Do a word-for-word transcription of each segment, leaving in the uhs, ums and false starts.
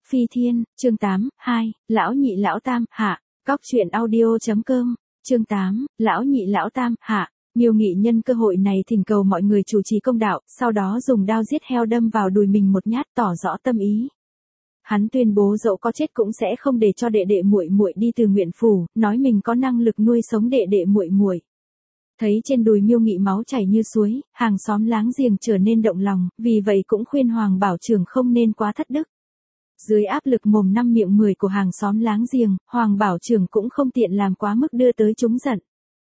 Phi Thiên, chương tám, hai, lão nhị lão tam, hạ, cóc truyện audio.com, chương tám, lão nhị lão tam, hạ. Miêu Nghị nhân cơ hội này thỉnh cầu mọi người chủ trì công đạo, sau đó dùng đao giết heo đâm vào đùi mình một nhát tỏ rõ tâm ý. Hắn tuyên bố dẫu có chết cũng sẽ không để cho đệ đệ muội muội đi từ nguyện phủ, nói mình có năng lực nuôi sống đệ đệ muội muội. Thấy trên đùi Miêu Nghị máu chảy như suối, hàng xóm láng giềng trở nên động lòng, vì vậy cũng khuyên Hoàng Bảo Trưởng không nên quá thất đức. Dưới áp lực mồm năm miệng mười của hàng xóm láng giềng, Hoàng Bảo Trưởng cũng không tiện làm quá mức đưa tới chúng giận.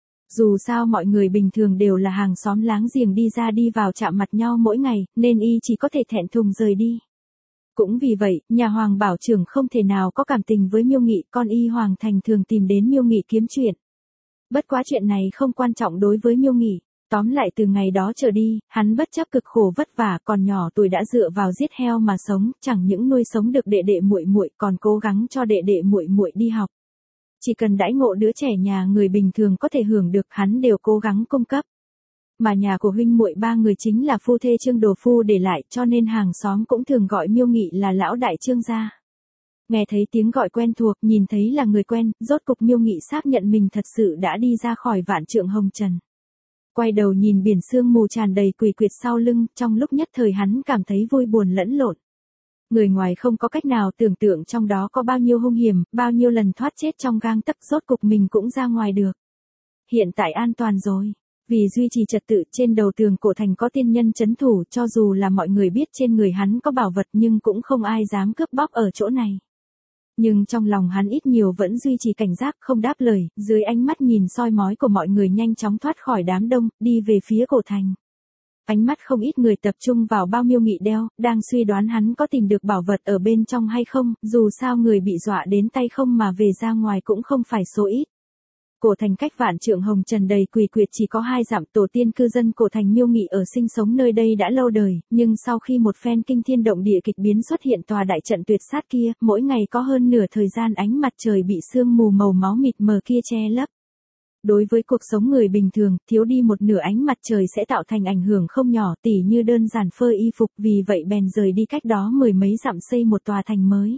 Dù sao mọi người bình thường đều là hàng xóm láng giềng đi ra đi vào chạm mặt nhau mỗi ngày, nên y chỉ có thể thẹn thùng rời đi. Cũng vì vậy, nhà Hoàng Bảo Trưởng không thể nào có cảm tình với Miêu Nghị, con y Hoàng Thành thường tìm đến Miêu Nghị kiếm chuyện. Bất quá chuyện này không quan trọng đối với Miêu Nghị. Tóm lại từ ngày đó trở đi, hắn bất chấp cực khổ vất vả, còn nhỏ tuổi đã dựa vào giết heo mà sống, chẳng những nuôi sống được đệ đệ muội muội, còn cố gắng cho đệ đệ muội muội đi học. Chỉ cần đãi ngộ đứa trẻ nhà người bình thường có thể hưởng được, hắn đều cố gắng cung cấp. Mà nhà của huynh muội ba người chính là phu thê Trương Đồ Phu để lại, cho nên hàng xóm cũng thường gọi Miêu Nghị là lão đại Trương gia. Nghe thấy tiếng gọi quen thuộc, nhìn thấy là người quen, rốt cục Miêu Nghị xác nhận mình thật sự đã đi ra khỏi vạn trượng hồng trần. Quay đầu nhìn biển sương mù tràn đầy quỷ quyệt sau lưng, trong lúc nhất thời hắn cảm thấy vui buồn lẫn lộn. Người ngoài không có cách nào tưởng tượng trong đó có bao nhiêu hung hiểm, bao nhiêu lần thoát chết trong gang tấc, rốt cục mình cũng ra ngoài được. Hiện tại an toàn rồi. Vì duy trì trật tự, trên đầu tường cổ thành có tiên nhân trấn thủ, cho dù là mọi người biết trên người hắn có bảo vật nhưng cũng không ai dám cướp bóc ở chỗ này. Nhưng trong lòng hắn ít nhiều vẫn duy trì cảnh giác, không đáp lời, dưới ánh mắt nhìn soi mói của mọi người nhanh chóng thoát khỏi đám đông, đi về phía cổ thành. Ánh mắt không ít người tập trung vào bao Miêu Nghị đeo, đang suy đoán hắn có tìm được bảo vật ở bên trong hay không, dù sao người bị dọa đến tay không mà về ra ngoài cũng không phải số ít. Cổ thành cách vạn trượng hồng trần đầy quỷ quyệt chỉ có hai dặm, tổ tiên cư dân cổ thành Miêu Nghị ở sinh sống nơi đây đã lâu đời, nhưng sau khi một phen kinh thiên động địa kịch biến xuất hiện tòa đại trận tuyệt sát kia, mỗi ngày có hơn nửa thời gian ánh mặt trời bị sương mù màu máu mịt mờ kia che lấp. Đối với cuộc sống người bình thường, thiếu đi một nửa ánh mặt trời sẽ tạo thành ảnh hưởng không nhỏ, tỉ như đơn giản phơi y phục, vì vậy bèn rời đi cách đó mười mấy dặm xây một tòa thành mới.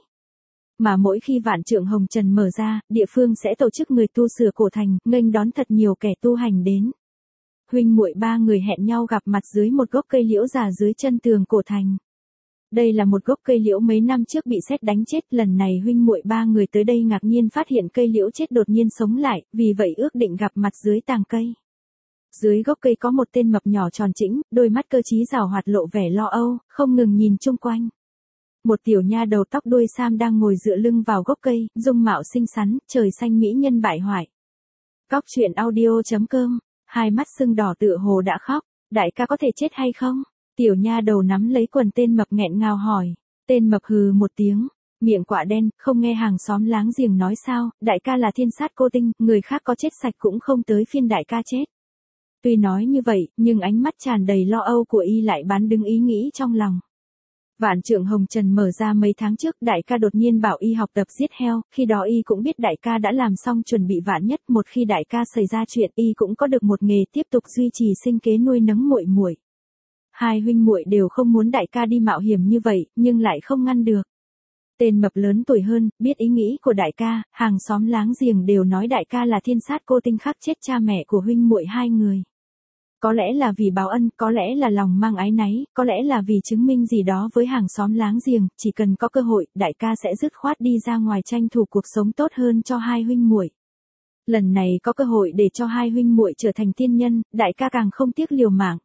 Mà mỗi khi vạn trượng hồng trần mở ra, địa phương sẽ tổ chức người tu sửa cổ thành, nghênh đón thật nhiều kẻ tu hành đến. Huynh muội ba người hẹn nhau gặp mặt dưới một gốc cây liễu già dưới chân tường cổ thành. Đây là một gốc cây liễu mấy năm trước bị sét đánh chết, lần này huynh muội ba người tới đây ngạc nhiên phát hiện cây liễu chết đột nhiên sống lại, vì vậy ước định gặp mặt dưới tàng cây. Dưới gốc cây có một tên mập nhỏ tròn trĩnh, đôi mắt cơ trí giảo hoạt lộ vẻ lo âu, không ngừng nhìn chung quanh. Một tiểu nha đầu tóc đuôi sam đang ngồi dựa lưng vào gốc cây, dung mạo xinh xắn, trời xanh mỹ nhân bại hoại. Cóc truyện audio.com, hai mắt sưng đỏ tựa hồ đã khóc, đại ca có thể chết hay không? Tiểu nha đầu nắm lấy quần tên mập nghẹn ngào hỏi. Tên mập hừ một tiếng, miệng quạ đen, không nghe hàng xóm láng giềng nói sao, đại ca là thiên sát cô tinh, người khác có chết sạch cũng không tới phiên đại ca chết. Tuy nói như vậy, nhưng ánh mắt tràn đầy lo âu của y lại bán đứng ý nghĩ trong lòng. Vạn trượng hồng trần mở ra mấy tháng trước, đại ca đột nhiên bảo y học tập giết heo, khi đó y cũng biết đại ca đã làm xong chuẩn bị vạn nhất, một khi đại ca xảy ra chuyện y cũng có được một nghề tiếp tục duy trì sinh kế nuôi nấng muội muội. Hai huynh muội đều không muốn đại ca đi mạo hiểm như vậy, nhưng lại không ngăn được. Tên mập lớn tuổi hơn, biết ý nghĩ của đại ca, hàng xóm láng giềng đều nói đại ca là thiên sát cô tinh khắc chết cha mẹ của huynh muội hai người. Có lẽ là vì báo ân, có lẽ là lòng mang áy náy, có lẽ là vì chứng minh gì đó với hàng xóm láng giềng, chỉ cần có cơ hội, đại ca sẽ dứt khoát đi ra ngoài tranh thủ cuộc sống tốt hơn cho hai huynh muội. Lần này có cơ hội để cho hai huynh muội trở thành tiên nhân, đại ca càng không tiếc liều mạng.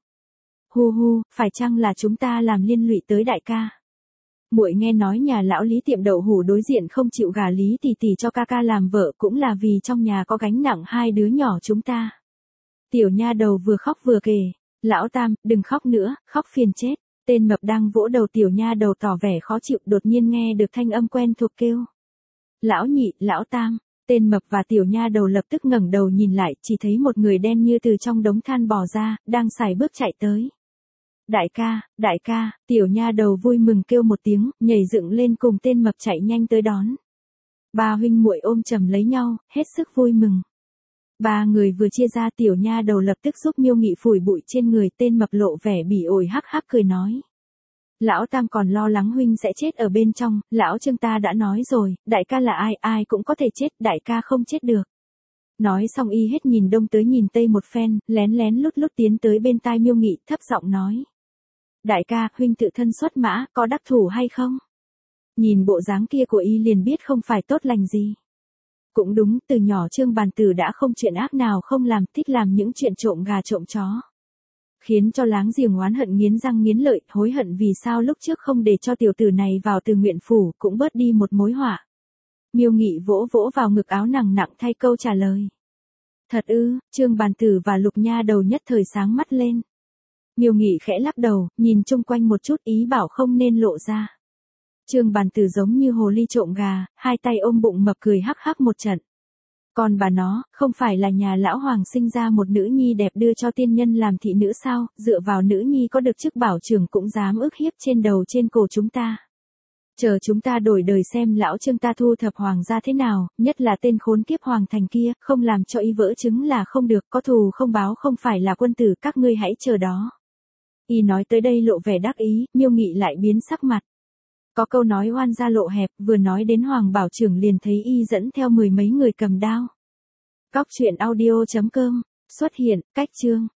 Hu hu, phải chăng là chúng ta làm liên lụy tới đại ca? Muội nghe nói nhà lão Lý tiệm đậu hủ đối diện không chịu gả Lý tỷ tỷ cho ca ca làm vợ, cũng là vì trong nhà có gánh nặng hai đứa nhỏ chúng ta. Tiểu nha đầu vừa khóc vừa kể, lão tam, đừng khóc nữa, khóc phiền chết. Tên mập đang vỗ đầu tiểu nha đầu tỏ vẻ khó chịu, đột nhiên nghe được thanh âm quen thuộc kêu. Lão nhị, lão tam. Tên mập và tiểu nha đầu lập tức ngẩng đầu nhìn lại, chỉ thấy một người đen như từ trong đống than bò ra, đang sải bước chạy tới. Đại ca, đại ca, tiểu nha đầu vui mừng kêu một tiếng, nhảy dựng lên cùng tên mập chạy nhanh tới đón. Ba huynh muội ôm chầm lấy nhau, hết sức vui mừng. Ba người vừa chia ra, tiểu nha đầu lập tức giúp Miêu Nghị phủi bụi trên người, tên mập lộ vẻ bỉ ổi hắc hắc cười nói. Lão Tam còn lo lắng huynh sẽ chết ở bên trong, lão Trương ta đã nói rồi, đại ca là ai, ai cũng có thể chết, đại ca không chết được. Nói xong y hết nhìn đông tới nhìn tây một phen, lén lén lút lút tiến tới bên tai Miêu Nghị, thấp giọng nói. Đại ca, huynh tự thân xuất mã, có đắc thủ hay không? Nhìn bộ dáng kia của y liền biết không phải tốt lành gì. Cũng đúng, từ nhỏ Trương Bàn Tử đã không chuyện ác nào không làm, thích làm những chuyện trộm gà trộm chó. Khiến cho láng giềng oán hận nghiến răng nghiến lợi, hối hận vì sao lúc trước không để cho tiểu tử này vào Từ Nguyện Phủ, cũng bớt đi một mối họa. Miêu Nghị vỗ vỗ vào ngực áo nặng nặng thay câu trả lời. Thật ư? Trương Bàn Tử và Lục Nha Đầu nhất thời sáng mắt lên. Miêu Nghị khẽ lắc đầu, nhìn chung quanh một chút ý bảo không nên lộ ra. Trương Bàn Tử giống như hồ ly trộm gà, hai tay ôm bụng mập cười hắc hắc một trận. Còn bà nó, không phải là nhà lão hoàng sinh ra một nữ nhi đẹp đưa cho tiên nhân làm thị nữ sao, dựa vào nữ nhi có được chức bảo trưởng cũng dám ức hiếp trên đầu trên cổ chúng ta. Chờ chúng ta đổi đời xem lão Trương ta thu thập hoàng gia thế nào, nhất là tên khốn kiếp hoàng thành kia, không làm cho y vỡ trứng là không được, có thù không báo không phải là quân tử, các ngươi hãy chờ đó. Y nói tới đây lộ vẻ đắc ý, Miêu Nghị lại biến sắc mặt. Có câu nói oan gia lộ hẹp, vừa nói đến Hoàng Bảo Trưởng liền thấy y dẫn theo mười mấy người cầm đao. Cóc truyện audio chấm com, xuất hiện, cách chương.